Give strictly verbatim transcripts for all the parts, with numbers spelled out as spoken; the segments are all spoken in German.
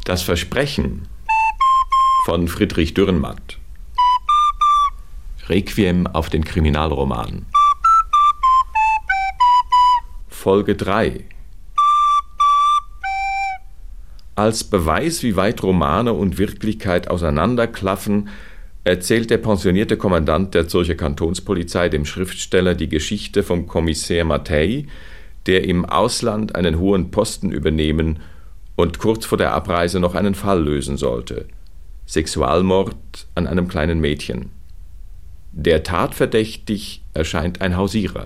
Das Versprechen von Friedrich Dürrenmatt. Requiem auf den Kriminalroman. Folge drei. Als Beweis, wie weit Romane und Wirklichkeit auseinanderklaffen, erzählt der pensionierte Kommandant der Zürcher Kantonspolizei dem Schriftsteller die Geschichte vom Kommissär Mattei, der im Ausland einen hohen Posten übernehmen und kurz vor der Abreise noch einen Fall lösen sollte: Sexualmord an einem kleinen Mädchen. Der tatverdächtig erscheint ein Hausierer.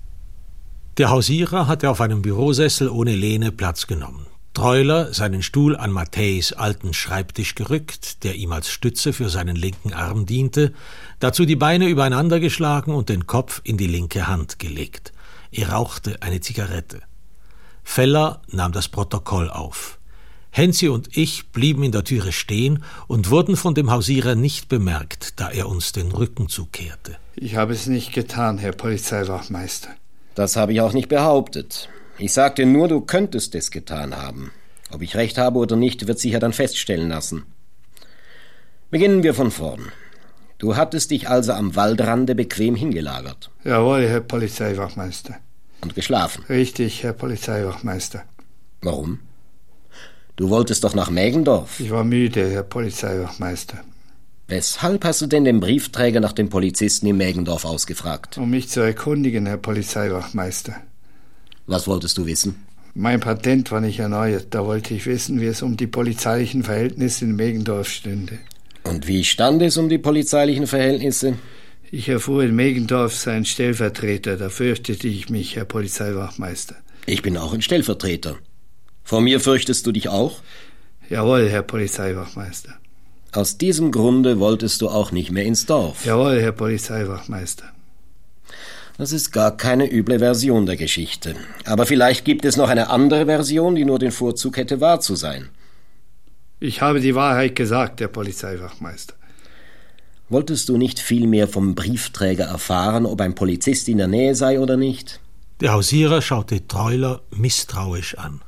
Der Hausierer hatte auf einem Bürosessel ohne Lehne Platz genommen. Treuler seinen Stuhl an Matteis alten Schreibtisch gerückt, der ihm als Stütze für seinen linken Arm diente, dazu die Beine übereinander geschlagen und den Kopf in die linke Hand gelegt. Er rauchte eine Zigarette. Feller nahm das Protokoll auf. Hensi und ich blieben in der Türe stehen und wurden von dem Hausierer nicht bemerkt, da er uns den Rücken zukehrte. Ich habe es nicht getan, Herr Polizeiwachtmeister. Das habe ich auch nicht behauptet. Ich sagte nur, du könntest es getan haben. Ob ich recht habe oder nicht, wird sich ja dann feststellen lassen. Beginnen wir von vorn. Du hattest dich also am Waldrande bequem hingelagert. Jawohl, Herr Polizeiwachtmeister. Und geschlafen? Richtig, Herr Polizeiwachtmeister. Warum? Du wolltest doch nach Mägendorf. Ich war müde, Herr Polizeiwachtmeister. Weshalb hast du denn den Briefträger nach dem Polizisten in Mägendorf ausgefragt? Um mich zu erkundigen, Herr Polizeiwachtmeister. Was wolltest du wissen? Mein Patent war nicht erneuert. Da wollte ich wissen, wie es um die polizeilichen Verhältnisse in Mägendorf stünde. Und wie stand es um die polizeilichen Verhältnisse? Ich erfuhr, in Mägendorf sei ein Stellvertreter. Da fürchtete ich mich, Herr Polizeiwachtmeister. Ich bin auch ein Stellvertreter. Vor mir fürchtest du dich auch? Jawohl, Herr Polizeiwachtmeister. Aus diesem Grunde wolltest du auch nicht mehr ins Dorf? Jawohl, Herr Polizeiwachtmeister. Das ist gar keine üble Version der Geschichte. Aber vielleicht gibt es noch eine andere Version, die nur den Vorzug hätte, wahr zu sein. Ich habe die Wahrheit gesagt, Herr Polizeiwachtmeister. Wolltest du nicht viel mehr vom Briefträger erfahren, ob ein Polizist in der Nähe sei oder nicht? Der Hausierer schaute Treuler misstrauisch an.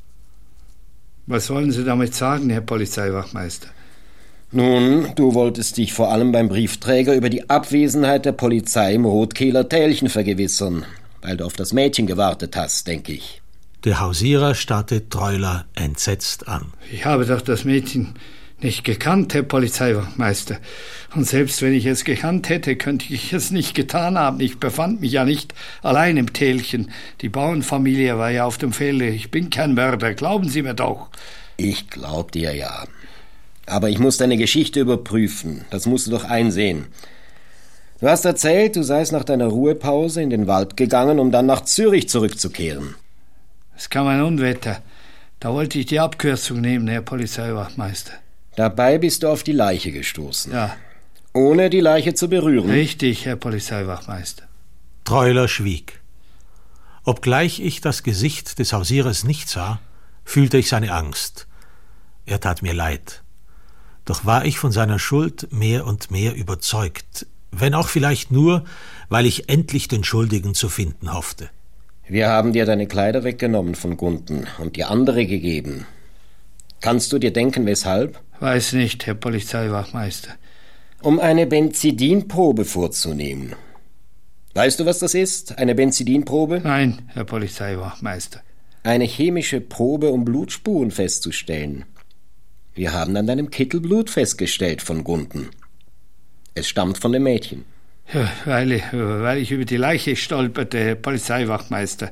Was wollen Sie damit sagen, Herr Polizeiwachtmeister? Nun, du wolltest dich vor allem beim Briefträger über die Abwesenheit der Polizei im Rotkehler Tälchen vergewissern, weil du auf das Mädchen gewartet hast, denke ich. Der Hausierer starrte Treuler entsetzt an. Ich habe doch das Mädchen nicht gekannt, Herr Polizeiwachtmeister. Und selbst wenn ich es gekannt hätte, könnte ich es nicht getan haben. Ich befand mich ja nicht allein im Tälchen. Die Bauernfamilie war ja auf dem Felde. Ich bin kein Mörder, glauben Sie mir doch. Ich glaub dir ja. Aber ich muss deine Geschichte überprüfen. Das musst du doch einsehen. Du hast erzählt, du seist nach deiner Ruhepause in den Wald gegangen, um dann nach Zürich zurückzukehren. Es kam ein Unwetter. Da wollte ich die Abkürzung nehmen, Herr Polizeiwachtmeister. Dabei bist du auf die Leiche gestoßen. Ja. Ohne die Leiche zu berühren. Richtig, Herr Polizeiwachtmeister. Treuler schwieg. Obgleich ich das Gesicht des Hausierers nicht sah, fühlte ich seine Angst. Er tat mir leid. Doch war ich von seiner Schuld mehr und mehr überzeugt, wenn auch vielleicht nur, weil ich endlich den Schuldigen zu finden hoffte. Wir haben dir deine Kleider weggenommen von Gunten und dir andere gegeben. Kannst du dir denken, weshalb? Weiß nicht, Herr Polizeiwachtmeister. Um eine Benzidinprobe vorzunehmen. Weißt du, was das ist, eine Benzidinprobe? Nein, Herr Polizeiwachtmeister. Eine chemische Probe, um Blutspuren festzustellen. Wir haben an deinem Kittel Blut festgestellt von Gunten. Es stammt von dem Mädchen. Ja, weil, weil ich über die Leiche stolperte, Herr Polizeiwachtmeister.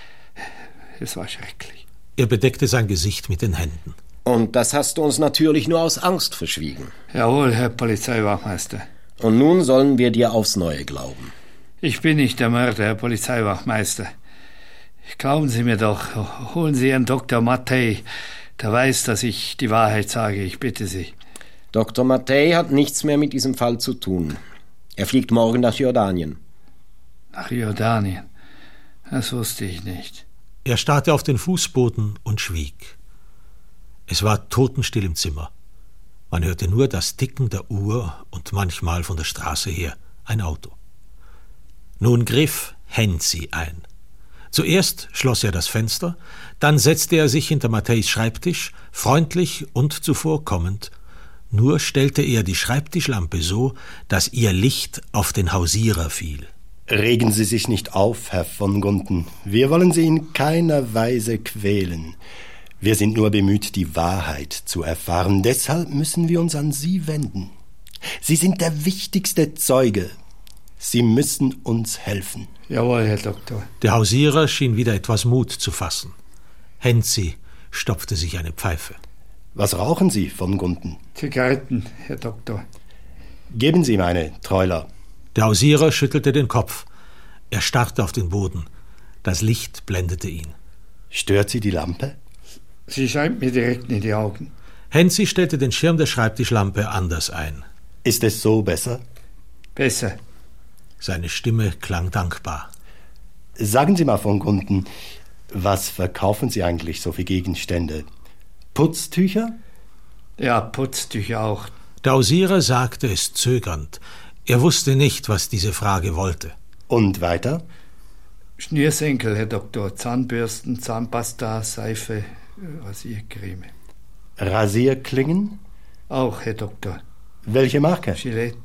Es war schrecklich. Er bedeckte sein Gesicht mit den Händen. Und das hast du uns natürlich nur aus Angst verschwiegen. Jawohl, Herr Polizeiwachtmeister. Und nun sollen wir dir aufs Neue glauben. Ich bin nicht der Mörder, Herr Polizeiwachtmeister. Glauben Sie mir doch, holen Sie Herrn Doktor Mattei. Der weiß, dass ich die Wahrheit sage, ich bitte Sie. Doktor Mattei hat nichts mehr mit diesem Fall zu tun. Er fliegt morgen nach Jordanien. Nach Jordanien? Das wusste ich nicht. Er starrte auf den Fußboden und schwieg. Es war totenstill im Zimmer. Man hörte nur das Ticken der Uhr und manchmal von der Straße her ein Auto. Nun griff Hensi ein. Zuerst schloss er das Fenster, dann setzte er sich hinter Matthäis Schreibtisch, freundlich und zuvorkommend. Nur stellte er die Schreibtischlampe so, dass ihr Licht auf den Hausierer fiel. Regen Sie sich nicht auf, Herr von Gunten. Wir wollen Sie in keiner Weise quälen. Wir sind nur bemüht, die Wahrheit zu erfahren. Deshalb müssen wir uns an Sie wenden. Sie sind der wichtigste Zeuge. Sie müssen uns helfen. Jawohl, Herr Doktor. Der Hausierer schien wieder etwas Mut zu fassen. Hentzi stopfte sich eine Pfeife. Was rauchen Sie, von Gunten? Zigaretten, Herr Doktor. Geben Sie meine, Treuler. Der Hausierer schüttelte den Kopf. Er starrte auf den Boden. Das Licht blendete ihn. Stört Sie die Lampe? Sie scheint mir direkt in die Augen. Hentzi stellte den Schirm der Schreibtischlampe anders ein. Ist es so besser? Besser. Seine Stimme klang dankbar. Sagen Sie mal, von Gunten, was verkaufen Sie eigentlich so für Gegenstände? Putztücher? Ja, Putztücher auch. Der Hausierer sagte es zögernd. Er wusste nicht, was diese Frage wollte. Und weiter? Schnürsenkel, Herr Doktor. Zahnbürsten, Zahnpasta, Seife, Rasiercreme. Rasierklingen? Auch, Herr Doktor. Welche Marke? Gillette.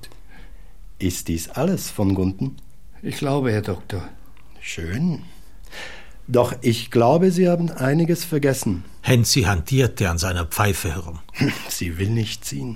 Ist dies alles, von Gunten? Ich glaube, Herr Doktor. Schön. Doch ich glaube, Sie haben einiges vergessen. Hentzi hantierte an seiner Pfeife herum. Sie will nicht ziehen.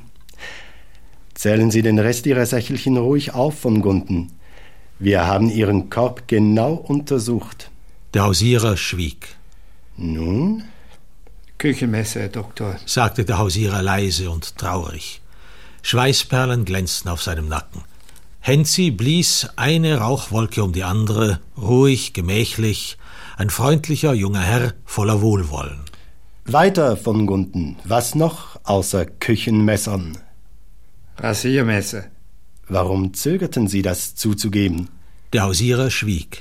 Zählen Sie den Rest Ihrer Sächelchen ruhig auf, von Gunten. Wir haben Ihren Korb genau untersucht. Der Hausierer schwieg. Nun? Küchenmesser, Herr Doktor, sagte der Hausierer leise und traurig. Schweißperlen glänzten auf seinem Nacken. Hentzi blies eine Rauchwolke um die andere, ruhig, gemächlich, ein freundlicher junger Herr voller Wohlwollen. Weiter, von Gunten. Was noch außer Küchenmessern? Rasiermesser. Warum zögerten Sie, das zuzugeben? Der Hausierer schwieg.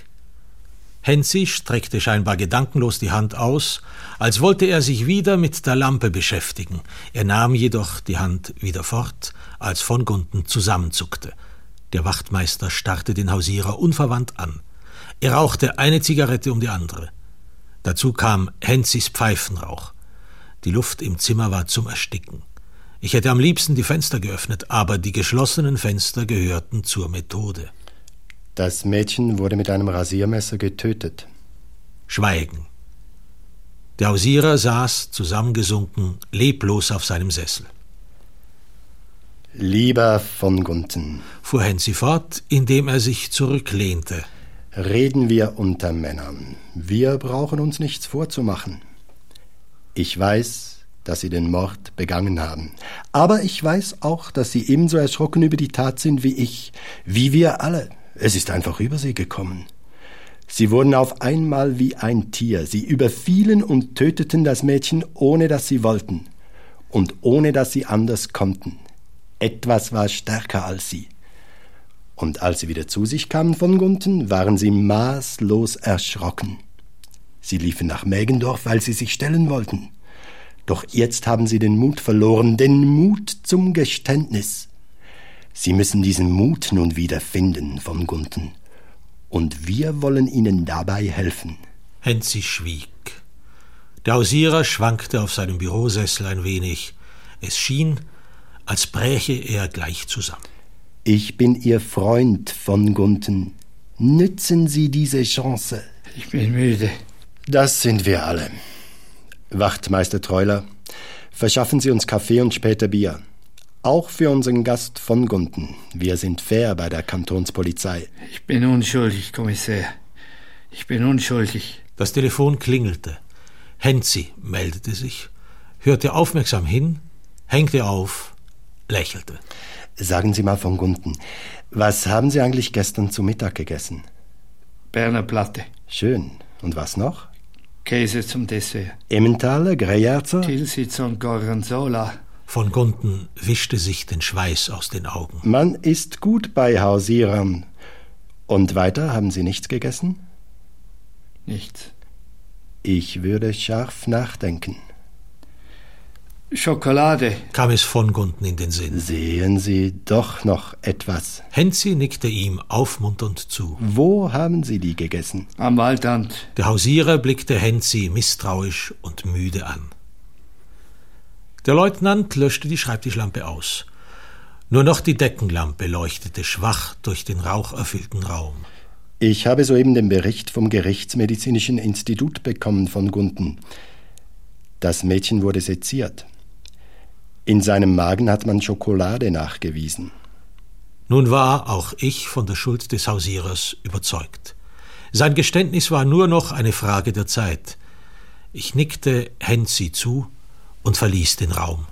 Hentzi streckte scheinbar gedankenlos die Hand aus, als wollte er sich wieder mit der Lampe beschäftigen. Er nahm jedoch die Hand wieder fort, als von Gunten zusammenzuckte. Der Wachtmeister starrte den Hausierer unverwandt an. Er rauchte eine Zigarette um die andere. Dazu kam Hentzis Pfeifenrauch. Die Luft im Zimmer war zum Ersticken. Ich hätte am liebsten die Fenster geöffnet, aber die geschlossenen Fenster gehörten zur Methode. Das Mädchen wurde mit einem Rasiermesser getötet. Schweigen. Der Hausierer saß, zusammengesunken, leblos auf seinem Sessel. Lieber von Gunten, fuhr Hentzi fort, indem er sich zurücklehnte. Reden wir unter Männern. Wir brauchen uns nichts vorzumachen. Ich weiß, dass Sie den Mord begangen haben. Aber ich weiß auch, dass Sie ebenso erschrocken über die Tat sind wie ich, wie wir alle. Es ist einfach über Sie gekommen. Sie wurden auf einmal wie ein Tier. Sie überfielen und töteten das Mädchen, ohne dass Sie wollten und ohne dass Sie anders konnten. Etwas war stärker als Sie. Und als Sie wieder zu sich kamen, von Gunten, waren Sie maßlos erschrocken. Sie liefen nach Mägendorf, weil Sie sich stellen wollten. Doch jetzt haben Sie den Mut verloren, den Mut zum Geständnis. Sie müssen diesen Mut nun wieder finden, von Gunten. Und wir wollen Ihnen dabei helfen. Hentzi schwieg. Der Hausierer schwankte auf seinem Bürosessel ein wenig. Es schien, als bräche er gleich zusammen. Ich bin Ihr Freund, von Gunten. Nützen Sie diese Chance. Ich bin müde. Das sind wir alle. Wachtmeister Treuler, verschaffen Sie uns Kaffee und später Bier. Auch für unseren Gast von Gunten. Wir sind fair bei der Kantonspolizei. Ich bin unschuldig, Kommissär. Ich bin unschuldig. Das Telefon klingelte. Hentzi meldete sich, hörte aufmerksam hin, hängte auf, lächelte. Sagen Sie mal, von Gunten, was haben Sie eigentlich gestern zu Mittag gegessen? Berner Platte. Schön. Und was noch? Käse zum Dessert. Emmentaler, Greyerzer? Tilsitz und Gorgonzola. Von Gunten wischte sich den Schweiß aus den Augen. Man ist gut bei Hausierern. Und weiter, haben Sie nichts gegessen? Nichts. Ich würde scharf nachdenken. Schokolade, kam es von Gunten in den Sinn. Sehen Sie doch noch etwas. Hänzi nickte ihm aufmunternd zu. Wo haben Sie die gegessen? am Waldrand. Der Hausierer blickte Hänzi misstrauisch und müde an. Der Leutnant löschte die Schreibtischlampe aus. Nur noch die Deckenlampe leuchtete schwach durch den raucherfüllten Raum. Ich habe soeben den Bericht vom Gerichtsmedizinischen Institut bekommen von Gunten. Das Mädchen wurde seziert. In seinem Magen hat man Schokolade nachgewiesen. Nun war auch ich von der Schuld des Hausierers überzeugt. Sein Geständnis war nur noch eine Frage der Zeit. Ich nickte Hänzi zu und verließ den Raum.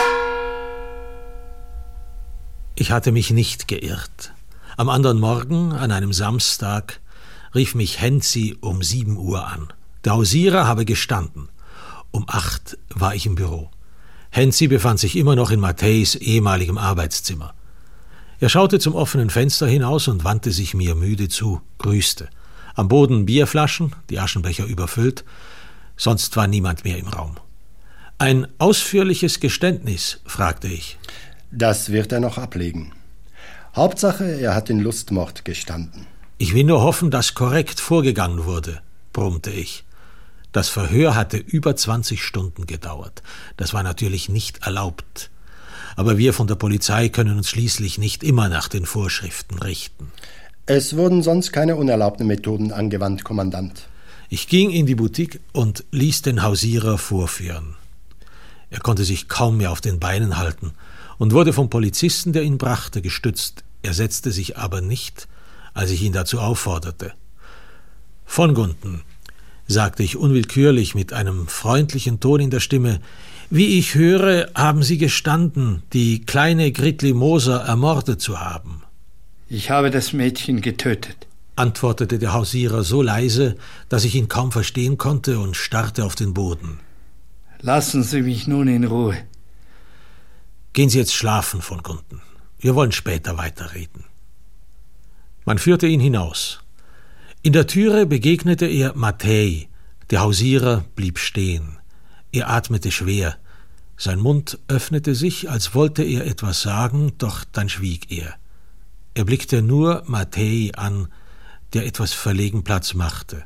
Ich hatte mich nicht geirrt. Am anderen Morgen, an einem Samstag, rief mich Hänzi um sieben Uhr an. Der Hausierer habe gestanden. Um acht war ich im Büro. Hänzi befand sich immer noch in Matthäis ehemaligem Arbeitszimmer. Er schaute zum offenen Fenster hinaus und wandte sich mir müde zu, grüßte. Am Boden Bierflaschen, die Aschenbecher überfüllt, sonst war niemand mehr im Raum. »Ein ausführliches Geständnis?« fragte ich. Das wird er noch ablegen. Hauptsache, er hat den Lustmord gestanden. »Ich will nur hoffen, dass korrekt vorgegangen wurde«, brummte ich. Das Verhör hatte über zwanzig Stunden gedauert. Das war natürlich nicht erlaubt. Aber wir von der Polizei können uns schließlich nicht immer nach den Vorschriften richten. Es wurden sonst keine unerlaubten Methoden angewandt, Kommandant. Ich ging in die Boutique und ließ den Hausierer vorführen. Er konnte sich kaum mehr auf den Beinen halten und wurde vom Polizisten, der ihn brachte, gestützt. Er setzte sich aber nicht, als ich ihn dazu aufforderte. »Von Gunten«, sagte ich unwillkürlich mit einem freundlichen Ton in der Stimme, »wie ich höre, haben Sie gestanden, die kleine Gritli Moser ermordet zu haben.« Ich habe das Mädchen getötet, antwortete der Hausierer so leise, dass ich ihn kaum verstehen konnte und starrte auf den Boden. Lassen Sie mich nun in Ruhe. Gehen Sie jetzt schlafen, von Gunten. Wir wollen später weiterreden. Man führte ihn hinaus. In der Türe begegnete er Matthäi. Der Hausierer blieb stehen. Er atmete schwer. Sein Mund öffnete sich, als wollte er etwas sagen, doch dann schwieg er. Er blickte nur Matthäi an, der etwas verlegen Platz machte.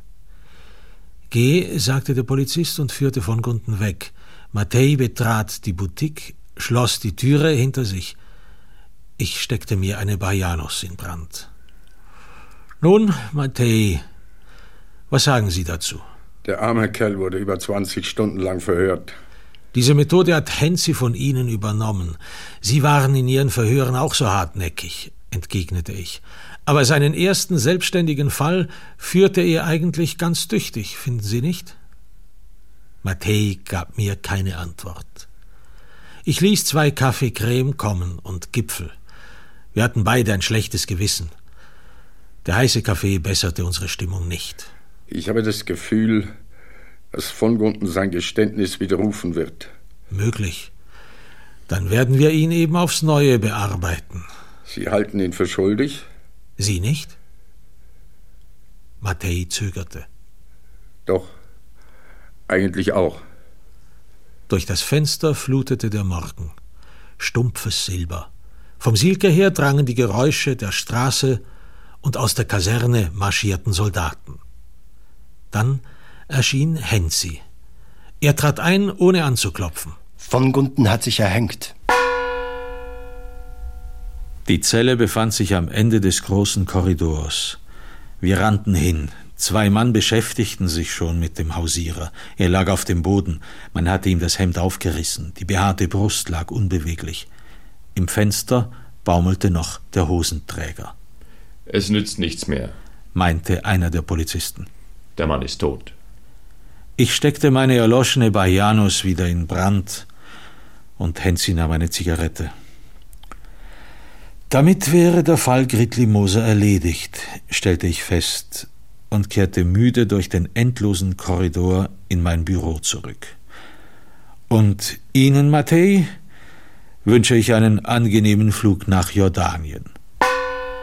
»Geh«, sagte der Polizist und führte von Gunten weg. Matthäi betrat die Boutique, schloss die Türe hinter sich. Ich steckte mir eine Baianos in Brand. »Nun, Matthäi, was sagen Sie dazu?« Der arme Kerl wurde über zwanzig Stunden lang verhört. »Diese Methode hat Hänzi von Ihnen übernommen. Sie waren in Ihren Verhören auch so hartnäckig«, entgegnete ich. »Aber seinen ersten selbstständigen Fall führte er eigentlich ganz tüchtig, finden Sie nicht?« Matthäi gab mir keine Antwort. Ich ließ zwei Kaffee Creme kommen und Gipfel. Wir hatten beide ein schlechtes Gewissen. Der heiße Kaffee besserte unsere Stimmung nicht. Ich habe das Gefühl, dass von Gunten sein Geständnis widerrufen wird. Möglich. Dann werden wir ihn eben aufs Neue bearbeiten. Sie halten ihn für schuldig? Sie nicht? Matthäi zögerte. Doch, eigentlich auch. Durch das Fenster flutete der Morgen. Stumpfes Silber. Vom Silke her drangen die Geräusche der Straße und aus der Kaserne marschierten Soldaten. Dann erschien Hänzi. Er trat ein, ohne anzuklopfen. Von Gunten hat sich erhängt. Die Zelle befand sich am Ende des großen Korridors. Wir rannten hin. Zwei Mann beschäftigten sich schon mit dem Hausierer. Er lag auf dem Boden. Man hatte ihm das Hemd aufgerissen. Die behaarte Brust lag unbeweglich. Im Fenster baumelte noch der Hosenträger. »Es nützt nichts mehr«, meinte einer der Polizisten. »Der Mann ist tot.« Ich steckte meine erloschene Baianos wieder in Brand und Hänzi nahm eine Zigarette. Damit wäre der Fall Gritli Moser erledigt, stellte ich fest und kehrte müde durch den endlosen Korridor in mein Büro zurück. Und Ihnen, Matthäi, wünsche ich einen angenehmen Flug nach Jordanien.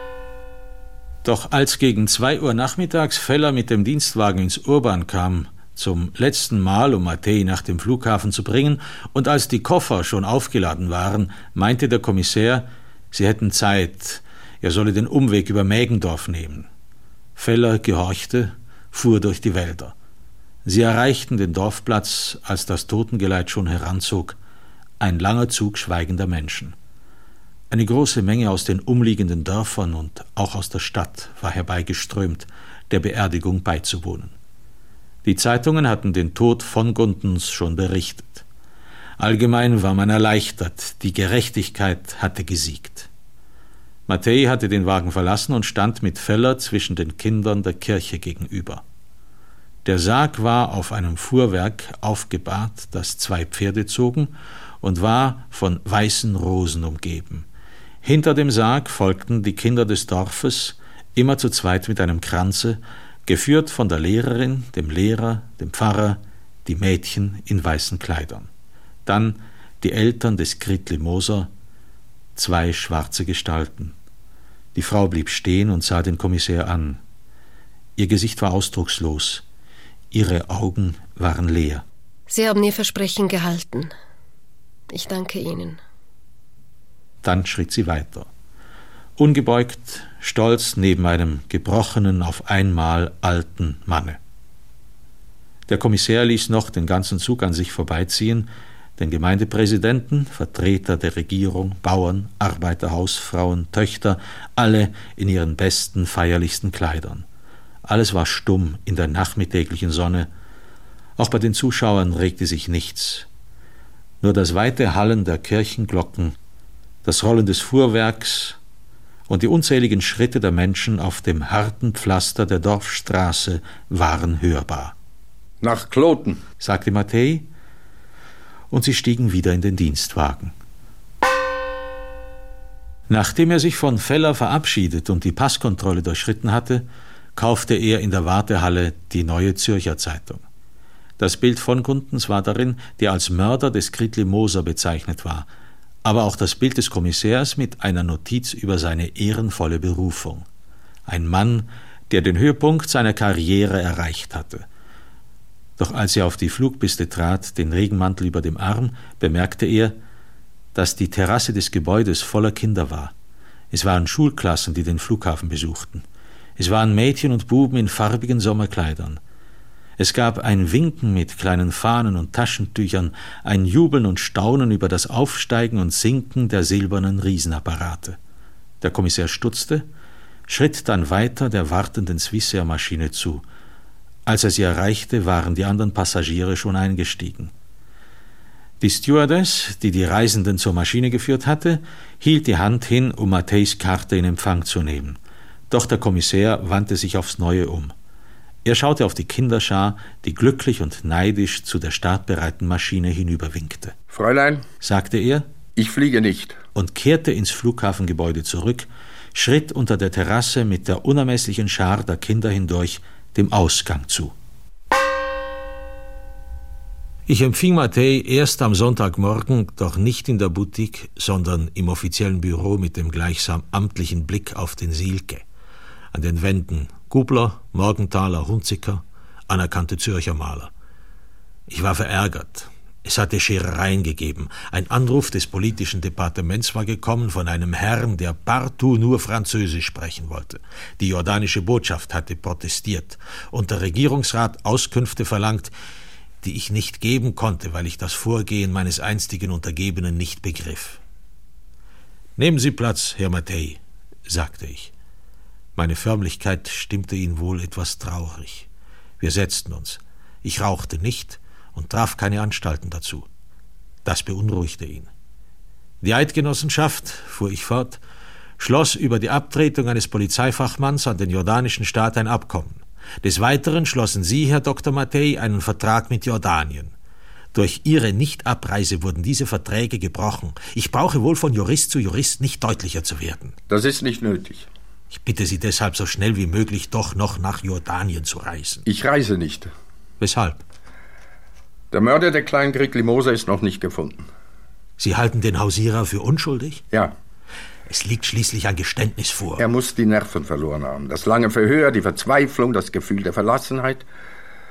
Doch als gegen zwei Uhr nachmittags Feller mit dem Dienstwagen ins Urban kam, zum letzten Mal, um Mattei nach dem Flughafen zu bringen, und als die Koffer schon aufgeladen waren, meinte der Kommissär, sie hätten Zeit, er solle den Umweg über Mägendorf nehmen. Feller gehorchte, fuhr durch die Wälder. Sie erreichten den Dorfplatz, als das Totengeleit schon heranzog, ein langer Zug schweigender Menschen. Eine große Menge aus den umliegenden Dörfern und auch aus der Stadt war herbeigeströmt, der Beerdigung beizuwohnen. Die Zeitungen hatten den Tod von Gundens schon berichtet. Allgemein war man erleichtert, die Gerechtigkeit hatte gesiegt. Mattei hatte den Wagen verlassen und stand mit Feller zwischen den Kindern der Kirche gegenüber. Der Sarg war auf einem Fuhrwerk aufgebahrt, das zwei Pferde zogen, und war von weißen Rosen umgeben. Hinter dem Sarg folgten die Kinder des Dorfes, immer zu zweit mit einem Kranze, geführt von der Lehrerin, dem Lehrer, dem Pfarrer, die Mädchen in weißen Kleidern. Dann die Eltern des Gritli Moser, zwei schwarze Gestalten. Die Frau blieb stehen und sah den Kommissär an. Ihr Gesicht war ausdruckslos, ihre Augen waren leer. Sie haben Ihr Versprechen gehalten. Ich danke Ihnen. Dann schritt sie weiter. Ungebeugt, stolz neben einem gebrochenen, auf einmal alten Manne. Der Kommissär ließ noch den ganzen Zug an sich vorbeiziehen, den Gemeindepräsidenten, Vertreter der Regierung, Bauern, Arbeiter, Hausfrauen, Töchter, alle in ihren besten, feierlichsten Kleidern. Alles war stumm in der nachmittäglichen Sonne. Auch bei den Zuschauern regte sich nichts. Nur das weite Hallen der Kirchenglocken, das Rollen des Fuhrwerks und die unzähligen Schritte der Menschen auf dem harten Pflaster der Dorfstraße waren hörbar. Nach Kloten, sagte Mattei, und sie stiegen wieder in den Dienstwagen. Nachdem er sich von Feller verabschiedet und die Passkontrolle durchschritten hatte, kaufte er in der Wartehalle die Neue Zürcher Zeitung. Das Bild von Gundens war darin, der als Mörder des Gritli Moser bezeichnet war, aber auch das Bild des Kommissärs mit einer Notiz über seine ehrenvolle Berufung. Ein Mann, der den Höhepunkt seiner Karriere erreicht hatte. Doch als er auf die Flugpiste trat, den Regenmantel über dem Arm, bemerkte er, dass die Terrasse des Gebäudes voller Kinder war. Es waren Schulklassen, die den Flughafen besuchten. Es waren Mädchen und Buben in farbigen Sommerkleidern. Es gab ein Winken mit kleinen Fahnen und Taschentüchern, ein Jubeln und Staunen über das Aufsteigen und Sinken der silbernen Riesenapparate. Der Kommissär stutzte, schritt dann weiter der wartenden Swissair-Maschine zu. Als er sie erreichte, waren die anderen Passagiere schon eingestiegen. Die Stewardess, die die Reisenden zur Maschine geführt hatte, hielt die Hand hin, um Matteis Karte in Empfang zu nehmen. Doch der Kommissär wandte sich aufs Neue um. Er schaute auf die Kinderschar, die glücklich und neidisch zu der startbereiten Maschine hinüberwinkte. Fräulein, sagte er, ich fliege nicht, und kehrte ins Flughafengebäude zurück, schritt unter der Terrasse mit der unermesslichen Schar der Kinder hindurch dem Ausgang zu. Ich empfing Mattei erst am Sonntagmorgen, doch nicht in der Boutique, sondern im offiziellen Büro mit dem gleichsam amtlichen Blick auf den Silke. An den Wänden Gubler, Morgenthaler, Hunziker, anerkannte Zürcher Maler. Ich war verärgert. Es hatte Scherereien gegeben. Ein Anruf des politischen Departements war gekommen von einem Herrn, der partout nur Französisch sprechen wollte. Die jordanische Botschaft hatte protestiert und der Regierungsrat Auskünfte verlangt, die ich nicht geben konnte, weil ich das Vorgehen meines einstigen Untergebenen nicht begriff. »Nehmen Sie Platz, Herr Mattei«, sagte ich. Meine Förmlichkeit stimmte ihn wohl etwas traurig. Wir setzten uns. Ich rauchte nicht und traf keine Anstalten dazu. Das beunruhigte ihn. Die Eidgenossenschaft, fuhr ich fort, schloss über die Abtretung eines Polizeifachmanns an den jordanischen Staat ein Abkommen. Des Weiteren schlossen Sie, Herr Doktor Mattei, einen Vertrag mit Jordanien. Durch Ihre Nichtabreise wurden diese Verträge gebrochen. Ich brauche wohl von Jurist zu Jurist nicht deutlicher zu werden. Das ist nicht nötig. Ich bitte Sie deshalb, so schnell wie möglich doch noch nach Jordanien zu reisen. Ich reise nicht. Weshalb? Der Mörder der kleinen Gritli Moser ist noch nicht gefunden. Sie halten den Hausierer für unschuldig? Ja. Es liegt schließlich ein Geständnis vor. Er muss die Nerven verloren haben. Das lange Verhör, die Verzweiflung, das Gefühl der Verlassenheit.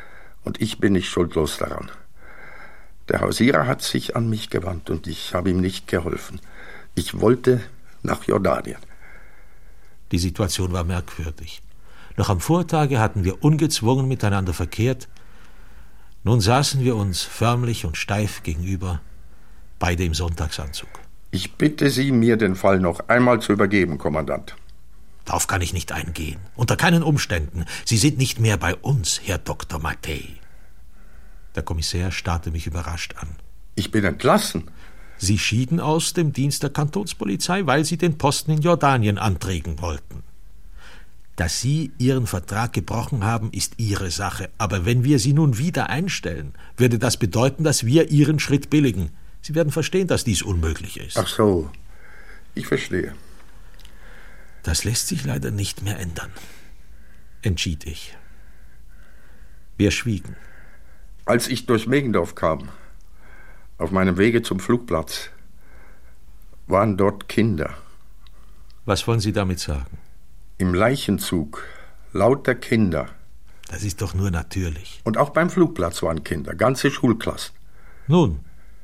Und ich bin nicht schuldlos daran. Der Hausierer hat sich an mich gewandt und ich habe ihm nicht geholfen. Ich wollte nach Jordanien. Die Situation war merkwürdig. Noch am Vortage hatten wir ungezwungen miteinander verkehrt. Nun saßen wir uns förmlich und steif gegenüber, beide im Sonntagsanzug. Ich bitte Sie, mir den Fall noch einmal zu übergeben, Kommandant. Darauf kann ich nicht eingehen. Unter keinen Umständen. Sie sind nicht mehr bei uns, Herr Doktor Mattei. Der Kommissär starrte mich überrascht an. Ich bin entlassen. Sie schieden aus dem Dienst der Kantonspolizei, weil Sie den Posten in Jordanien antreten wollten. Dass Sie Ihren Vertrag gebrochen haben, ist Ihre Sache. Aber wenn wir Sie nun wieder einstellen, würde das bedeuten, dass wir Ihren Schritt billigen. Sie werden verstehen, dass dies unmöglich ist. Ach so, ich verstehe. Das lässt sich leider nicht mehr ändern, entschied ich. Wir schwiegen. Als ich durch Meggendorf kam, auf meinem Wege zum Flugplatz, waren dort Kinder. Was wollen Sie damit sagen? Im Leichenzug, lauter Kinder. Das ist doch nur natürlich. Und auch beim Flugplatz waren Kinder, ganze Schulklassen. Nun,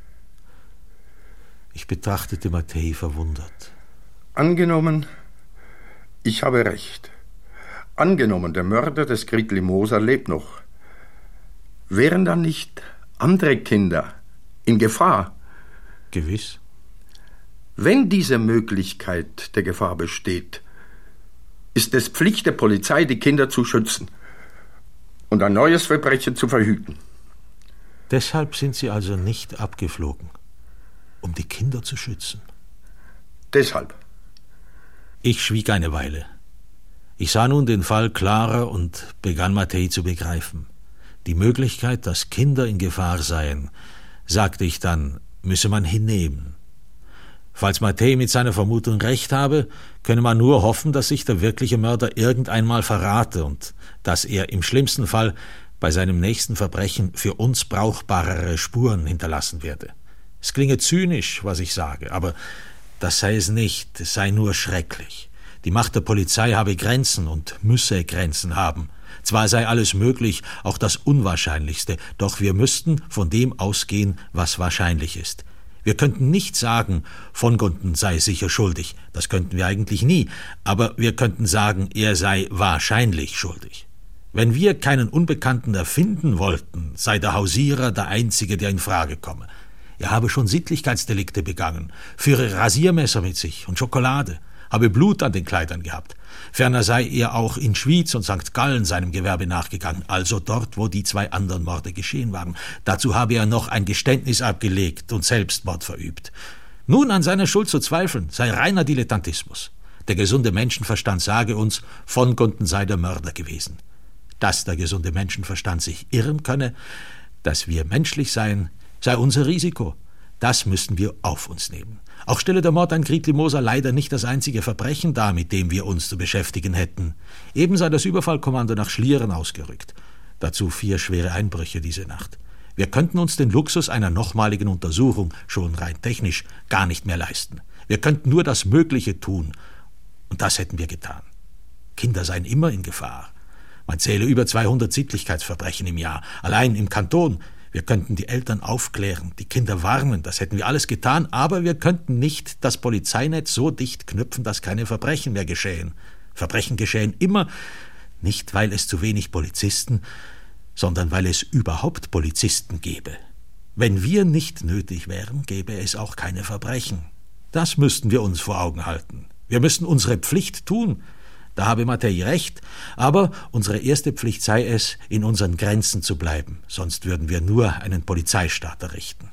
ich betrachtete Mattei verwundert. Angenommen, ich habe recht. Angenommen, der Mörder des Gritli Moser lebt noch. Wären dann nicht andere Kinder in Gefahr? Gewiss. Wenn diese Möglichkeit der Gefahr besteht, ist es Pflicht der Polizei, die Kinder zu schützen und ein neues Verbrechen zu verhüten. Deshalb sind Sie also nicht abgeflogen, um die Kinder zu schützen? Deshalb. Ich schwieg eine Weile. Ich sah nun den Fall klarer und begann Mattei zu begreifen. Die Möglichkeit, dass Kinder in Gefahr seien, sagte ich dann, müsse man hinnehmen. Falls Mattei mit seiner Vermutung recht habe, könne man nur hoffen, dass sich der wirkliche Mörder irgendeinmal verrate und dass er im schlimmsten Fall bei seinem nächsten Verbrechen für uns brauchbarere Spuren hinterlassen werde. Es klinge zynisch, was ich sage, aber das sei es nicht, es sei nur schrecklich. Die Macht der Polizei habe Grenzen und müsse Grenzen haben. Zwar sei alles möglich, auch das Unwahrscheinlichste, doch wir müssten von dem ausgehen, was wahrscheinlich ist. Wir könnten nicht sagen, von Gunten sei sicher schuldig, das könnten wir eigentlich nie, aber wir könnten sagen, er sei wahrscheinlich schuldig. Wenn wir keinen Unbekannten erfinden wollten, sei der Hausierer der Einzige, der in Frage komme. Er habe schon Sittlichkeitsdelikte begangen, führe Rasiermesser mit sich und Schokolade, habe Blut an den Kleidern gehabt. Ferner sei er auch in Schwyz und Sankt Gallen seinem Gewerbe nachgegangen, also dort, wo die zwei anderen Morde geschehen waren. Dazu habe er noch ein Geständnis abgelegt und Selbstmord verübt. Nun an seiner Schuld zu zweifeln, sei reiner Dilettantismus. Der gesunde Menschenverstand sage uns, von Gunten sei der Mörder gewesen. Dass der gesunde Menschenverstand sich irren könne, dass wir menschlich seien, sei unser Risiko. Das müssten wir auf uns nehmen. Auch stelle der Mord an Gritli Moser leider nicht das einzige Verbrechen dar, mit dem wir uns zu beschäftigen hätten. Eben sei das Überfallkommando nach Schlieren ausgerückt. Dazu vier schwere Einbrüche diese Nacht. Wir könnten uns den Luxus einer nochmaligen Untersuchung, schon rein technisch, gar nicht mehr leisten. Wir könnten nur das Mögliche tun. Und das hätten wir getan. Kinder seien immer in Gefahr. Man zähle über zweihundert Sittlichkeitsverbrechen im Jahr, allein im Kanton. Wir könnten die Eltern aufklären, die Kinder warnen, das hätten wir alles getan, aber wir könnten nicht das Polizeinetz so dicht knüpfen, dass keine Verbrechen mehr geschehen. Verbrechen geschehen immer, nicht weil es zu wenig Polizisten, sondern weil es überhaupt Polizisten gäbe. Wenn wir nicht nötig wären, gäbe es auch keine Verbrechen. Das müssten wir uns vor Augen halten. Wir müssten unsere Pflicht tun. Da habe Mattei recht, aber unsere erste Pflicht sei es, in unseren Grenzen zu bleiben, sonst würden wir nur einen Polizeistaat errichten.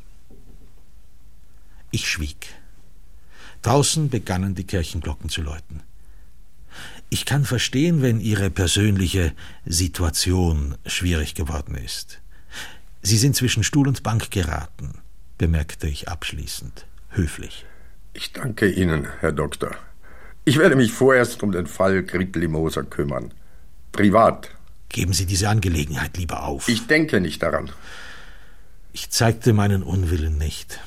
Ich schwieg. Draußen begannen die Kirchenglocken zu läuten. Ich kann verstehen, wenn Ihre persönliche Situation schwierig geworden ist. Sie sind zwischen Stuhl und Bank geraten, bemerkte ich abschließend, höflich. Ich danke Ihnen, Herr Doktor. Ich werde mich vorerst um den Fall Gritli Moser kümmern. Privat. Geben Sie diese Angelegenheit lieber auf. Ich denke nicht daran. Ich zeigte meinen Unwillen nicht.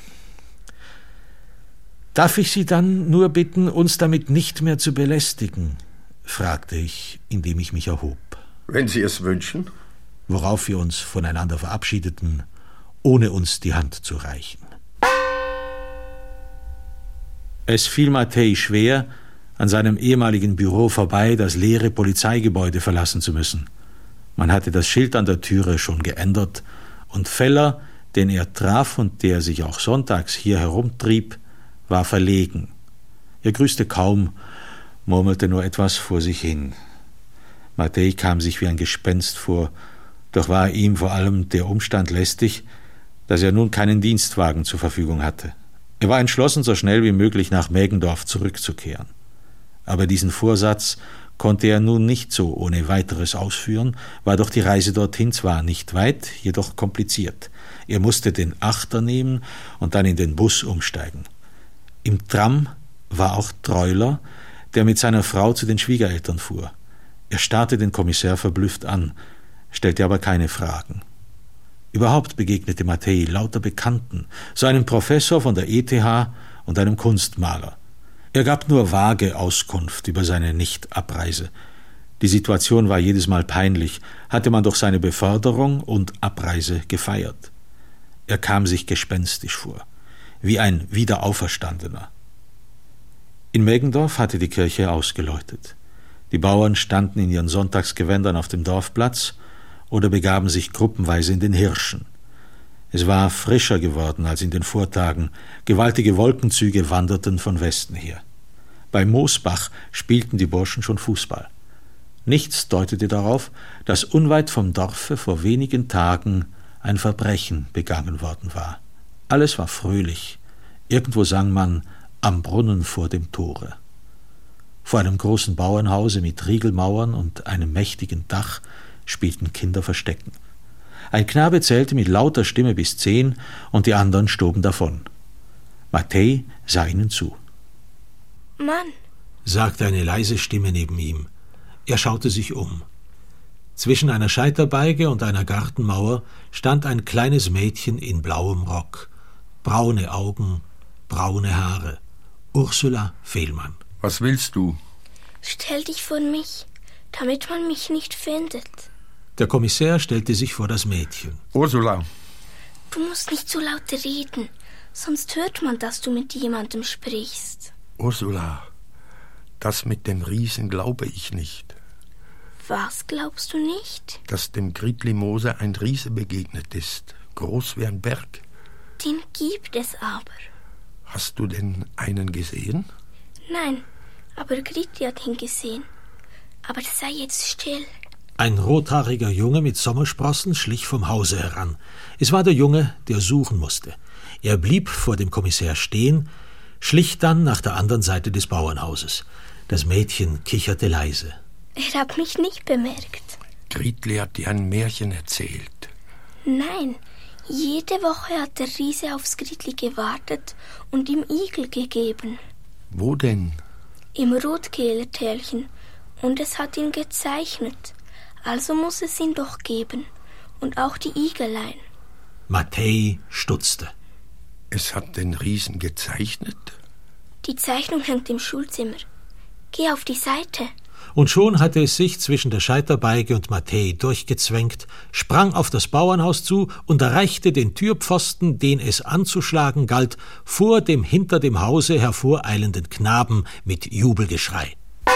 Darf ich Sie dann nur bitten, uns damit nicht mehr zu belästigen? Fragte ich, indem ich mich erhob. Wenn Sie es wünschen. worauf wir uns voneinander verabschiedeten, ohne uns die Hand zu reichen. Es fiel Mattei schwer, an seinem ehemaligen Büro vorbei das leere Polizeigebäude verlassen zu müssen. Man hatte das Schild an der Türe schon geändert, und Feller, den er traf und der sich auch sonntags hier herumtrieb, war verlegen. Er grüßte kaum, murmelte nur etwas vor sich hin. Mattei kam sich wie ein Gespenst vor, doch war ihm vor allem der Umstand lästig, dass er nun keinen Dienstwagen zur Verfügung hatte. Er war entschlossen, so schnell wie möglich nach Meggendorf zurückzukehren. Aber diesen Vorsatz konnte er nun nicht so ohne weiteres ausführen, war doch die Reise dorthin zwar nicht weit, jedoch kompliziert. Er musste den Achter nehmen und dann in den Bus umsteigen. Im Tram war auch Treuler, der mit seiner Frau zu den Schwiegereltern fuhr. Er starrte den Kommissär verblüfft an, stellte aber keine Fragen. Überhaupt begegnete Mattei lauter Bekannten, so einem Professor von der E T H und einem Kunstmaler. Er gab nur vage Auskunft über seine Nichtabreise. Die Situation war jedes Mal peinlich, hatte man doch seine Beförderung und Abreise gefeiert. Er kam sich gespenstisch vor, wie ein Wiederauferstandener. In Meggendorf hatte die Kirche ausgeläutet. Die Bauern standen in ihren Sonntagsgewändern auf dem Dorfplatz oder begaben sich gruppenweise in den Hirschen. Es war frischer geworden als in den Vortagen. Gewaltige Wolkenzüge wanderten von Westen her. Bei Moosbach spielten die Burschen schon Fußball. Nichts deutete darauf, dass unweit vom Dorfe vor wenigen Tagen ein Verbrechen begangen worden war. Alles war fröhlich. Irgendwo sang man »Am Brunnen vor dem Tore«. Vor einem großen Bauernhause mit Riegelmauern und einem mächtigen Dach spielten Kinder Verstecken. Ein Knabe zählte mit lauter Stimme bis zehn, und die anderen stoben davon. Mattei sah ihnen zu. »Mann«, sagte eine leise Stimme neben ihm. Er schaute sich um. Zwischen einer Scheiterbeige und einer Gartenmauer stand ein kleines Mädchen in blauem Rock. Braune Augen, braune Haare. Ursula Fehlmann. Was willst du? »Stell dich vor mich, damit man mich nicht findet.« Der Kommissär stellte sich vor das Mädchen. Ursula. »Du musst nicht so laut reden, sonst hört man, dass du mit jemandem sprichst.« Ursula, das mit dem Riesen glaube ich nicht. »Was glaubst du nicht?« Dass dem Gritli Moser ein Riese begegnet ist, groß wie ein Berg. »Den gibt es aber.« Hast du denn einen gesehen?« »Nein, aber Gritli hat ihn gesehen. Aber sei jetzt still.« Ein rothaariger Junge mit Sommersprossen schlich vom Hause heran. Es war der Junge, der suchen musste. Er blieb vor dem Kommissär stehen, schlich dann nach der anderen Seite des Bauernhauses. Das Mädchen kicherte leise. »Er hat mich nicht bemerkt.« Gritli hat dir ein Märchen erzählt. »Nein, jede Woche hat der Riese aufs Gritli gewartet und ihm Igel gegeben.« Wo denn? »Im Rotkehlertälchen, und es hat ihn gezeichnet. Also muss es ihn doch geben, und auch die Igelein.« Mattei stutzte. Es hat den Riesen gezeichnet? »Die Zeichnung hängt im Schulzimmer. Geh auf die Seite.« Und schon hatte es sich zwischen der Scheiterbeige und Mattei durchgezwängt, sprang auf das Bauernhaus zu und erreichte den Türpfosten, den es anzuschlagen galt, vor dem hinter dem Hause hervoreilenden Knaben mit Jubelgeschrei.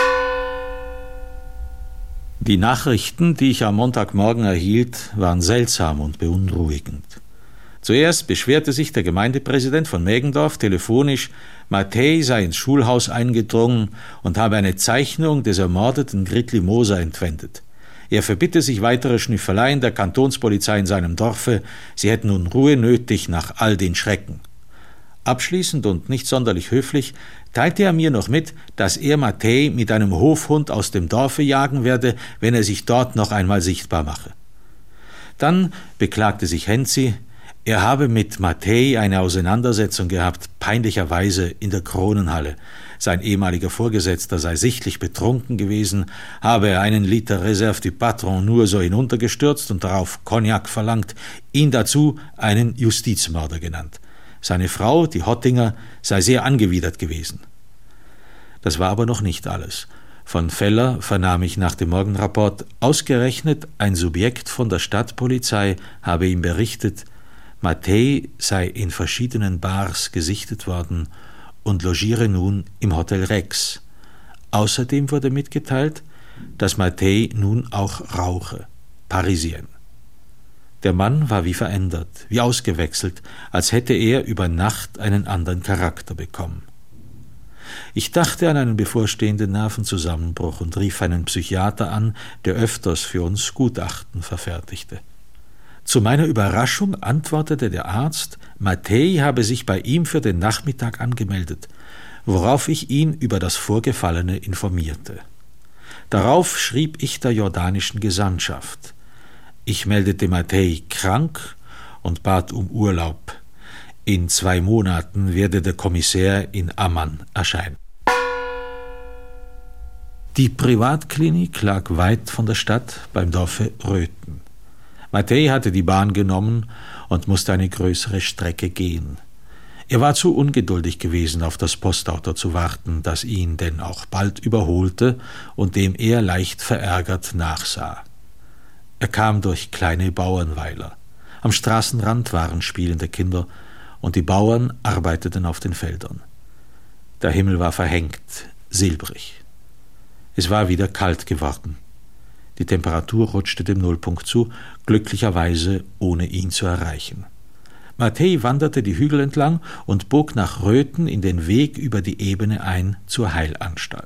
Die Nachrichten, die ich am Montagmorgen erhielt, waren seltsam und beunruhigend. Zuerst beschwerte sich der Gemeindepräsident von Meggendorf telefonisch, Mattei sei ins Schulhaus eingedrungen und habe eine Zeichnung des ermordeten Gritli Moser entwendet. Er verbitte sich weitere Schnüffeleien der Kantonspolizei in seinem Dorfe, sie hätten nun Ruhe nötig nach all den Schrecken. Abschließend und nicht sonderlich höflich teilte er mir noch mit, dass er Mattei mit einem Hofhund aus dem Dorfe jagen werde, wenn er sich dort noch einmal sichtbar mache. Dann beklagte sich Henzi, er habe mit Mattei eine Auseinandersetzung gehabt, peinlicherweise in der Kronenhalle. Sein ehemaliger Vorgesetzter sei sichtlich betrunken gewesen, habe einen Liter Reserve du Patron nur so hinuntergestürzt und darauf Cognac verlangt, ihn dazu einen Justizmörder genannt. Seine Frau, die Hottinger, sei sehr angewidert gewesen. Das war aber noch nicht alles. Von Feller vernahm ich nach dem Morgenrapport, ausgerechnet ein Subjekt von der Stadtpolizei habe ihm berichtet, Mattei sei in verschiedenen Bars gesichtet worden und logiere nun im Hotel Rex. Außerdem wurde mitgeteilt, dass Mattei nun auch rauche. Parisien. Der Mann war wie verändert, wie ausgewechselt, als hätte er über Nacht einen anderen Charakter bekommen. Ich dachte an einen bevorstehenden Nervenzusammenbruch und rief einen Psychiater an, der öfters für uns Gutachten verfertigte. Zu meiner Überraschung antwortete der Arzt, Mattei habe sich bei ihm für den Nachmittag angemeldet, worauf ich ihn über das Vorgefallene informierte. Darauf schrieb ich der jordanischen Gesandtschaft. Ich meldete Mattei krank und bat um Urlaub. In zwei Monaten werde der Kommissär in Amman erscheinen. Die Privatklinik lag weit von der Stadt beim Dorfe Röthen. Mattei hatte die Bahn genommen und musste eine größere Strecke gehen. Er war zu ungeduldig gewesen, auf das Postauto zu warten, das ihn denn auch bald überholte und dem er leicht verärgert nachsah. Er kam durch kleine Bauernweiler. Am Straßenrand waren spielende Kinder, und die Bauern arbeiteten auf den Feldern. Der Himmel war verhängt, silbrig. Es war wieder kalt geworden. Die Temperatur rutschte dem Nullpunkt zu, glücklicherweise ohne ihn zu erreichen. Mattei wanderte die Hügel entlang und bog nach Röthen in den Weg über die Ebene ein zur Heilanstalt.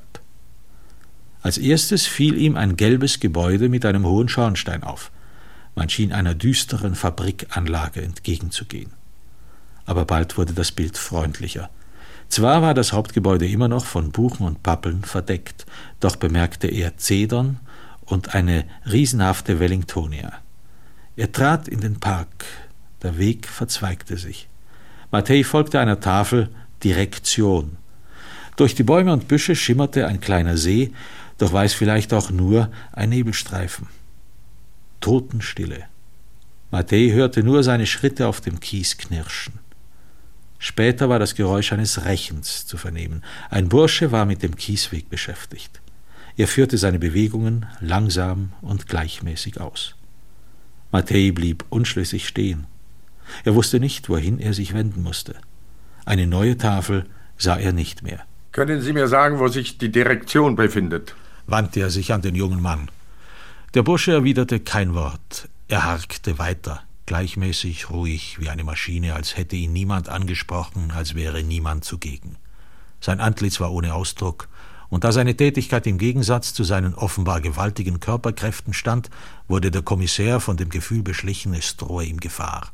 Als erstes fiel ihm ein gelbes Gebäude mit einem hohen Schornstein auf. Man schien einer düsteren Fabrikanlage entgegenzugehen. Aber bald wurde das Bild freundlicher. Zwar war das Hauptgebäude immer noch von Buchen und Pappeln verdeckt, doch bemerkte er Zedern und eine riesenhafte Wellingtonia. Er trat in den Park. Der Weg verzweigte sich. Mattei folgte einer Tafel Direktion. Durch die Bäume und Büsche schimmerte ein kleiner See, doch war es vielleicht auch nur ein Nebelstreifen. Totenstille. Mattei hörte nur seine Schritte auf dem Kies knirschen. Später war das Geräusch eines Rechens zu vernehmen. Ein Bursche war mit dem Kiesweg beschäftigt. Er führte seine Bewegungen langsam und gleichmäßig aus. Mattei blieb unschlüssig stehen. Er wusste nicht, wohin er sich wenden musste. Eine neue Tafel sah er nicht mehr. Können Sie mir sagen, wo sich die Direktion befindet? Wandte er sich an den jungen Mann. Der Bursche erwiderte kein Wort. Er harkte weiter, gleichmäßig, ruhig, wie eine Maschine, als hätte ihn niemand angesprochen, als wäre niemand zugegen. Sein Antlitz war ohne Ausdruck, und da seine Tätigkeit im Gegensatz zu seinen offenbar gewaltigen Körperkräften stand, wurde der Kommissär von dem Gefühl beschlichen, es drohe ihm Gefahr.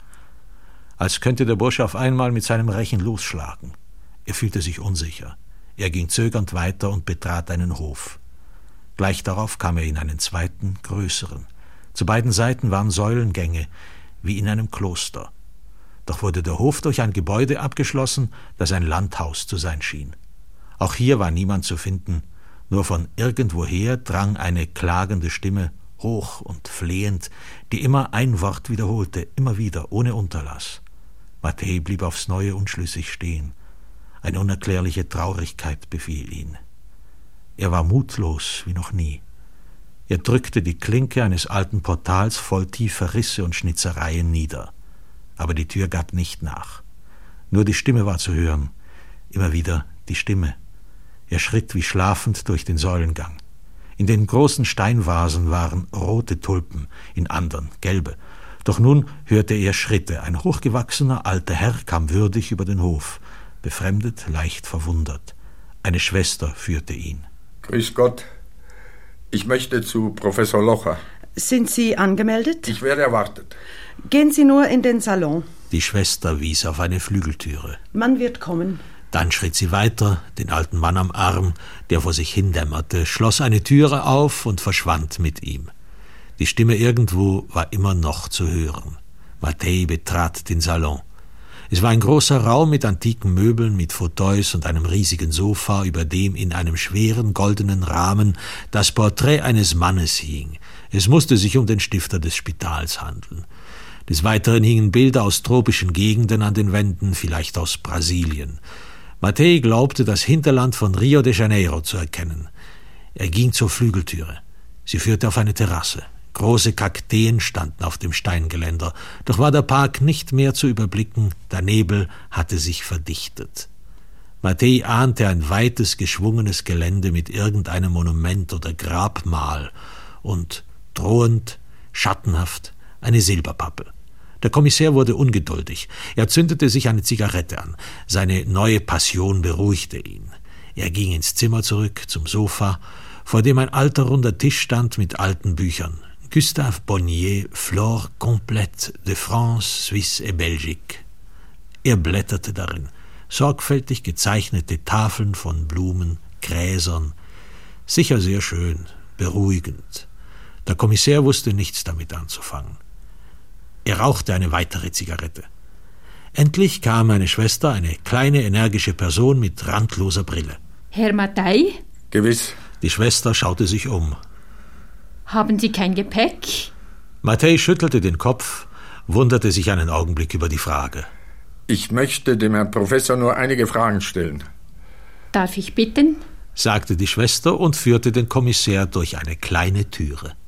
Als könnte der Bursche auf einmal mit seinem Rechen losschlagen. Er fühlte sich unsicher. Er ging zögernd weiter und betrat einen Hof. Gleich darauf kam er in einen zweiten, größeren. Zu beiden Seiten waren Säulengänge, wie in einem Kloster. Doch wurde der Hof durch ein Gebäude abgeschlossen, das ein Landhaus zu sein schien. Auch hier war niemand zu finden, nur von irgendwoher drang eine klagende Stimme, hoch und flehend, die immer ein Wort wiederholte, immer wieder, ohne Unterlass. Mattei blieb aufs Neue unschlüssig stehen. Eine unerklärliche Traurigkeit befiel ihn. Er war mutlos wie noch nie. Er drückte die Klinke eines alten Portals voll tiefer Risse und Schnitzereien nieder. Aber die Tür gab nicht nach. Nur die Stimme war zu hören. Immer wieder die Stimme. Er schritt wie schlafend durch den Säulengang. In den großen Steinvasen waren rote Tulpen, in anderen gelbe. Doch nun hörte er Schritte. Ein hochgewachsener alter Herr kam würdig über den Hof, befremdet, leicht verwundert. Eine Schwester führte ihn. Grüß Gott. Ich möchte zu Professor Locher. Sind Sie angemeldet? Ich werde erwartet. Gehen Sie nur in den Salon. Die Schwester wies auf eine Flügeltüre. Man wird kommen. Dann schritt sie weiter, den alten Mann am Arm, der vor sich hindämmerte, schloss eine Türe auf und verschwand mit ihm. Die Stimme irgendwo war immer noch zu hören. Mattei betrat den Salon. Es war ein großer Raum mit antiken Möbeln, mit Fauteuils und einem riesigen Sofa, über dem in einem schweren goldenen Rahmen das Porträt eines Mannes hing. Es musste sich um den Stifter des Spitals handeln. Des Weiteren hingen Bilder aus tropischen Gegenden an den Wänden, vielleicht aus Brasilien. Mattei glaubte, das Hinterland von Rio de Janeiro zu erkennen. Er ging zur Flügeltüre. Sie führte auf eine Terrasse. Große Kakteen standen auf dem Steingeländer, doch war der Park nicht mehr zu überblicken, der Nebel hatte sich verdichtet. Mattei ahnte ein weites, geschwungenes Gelände mit irgendeinem Monument oder Grabmal und, drohend, schattenhaft, eine Silberpappe. Der Kommissär wurde ungeduldig. Er zündete sich eine Zigarette an. Seine neue Passion beruhigte ihn. Er ging ins Zimmer zurück, zum Sofa, vor dem ein alter runder Tisch stand mit alten Büchern. Gustave Bonnier, Flore complète de France, Suisse et Belgique. Er blätterte darin. Sorgfältig gezeichnete Tafeln von Blumen, Gräsern. Sicher sehr schön, beruhigend. Der Kommissär wusste nichts damit anzufangen. Er rauchte eine weitere Zigarette. Endlich kam eine Schwester, eine kleine, energische Person mit randloser Brille. Herr Mattei? Gewiss. Die Schwester schaute sich um. Haben Sie kein Gepäck? Mattei schüttelte den Kopf, wunderte sich einen Augenblick über die Frage. Ich möchte dem Herrn Professor nur einige Fragen stellen. Darf ich bitten? Sagte die Schwester und führte den Kommissär durch eine kleine Türe.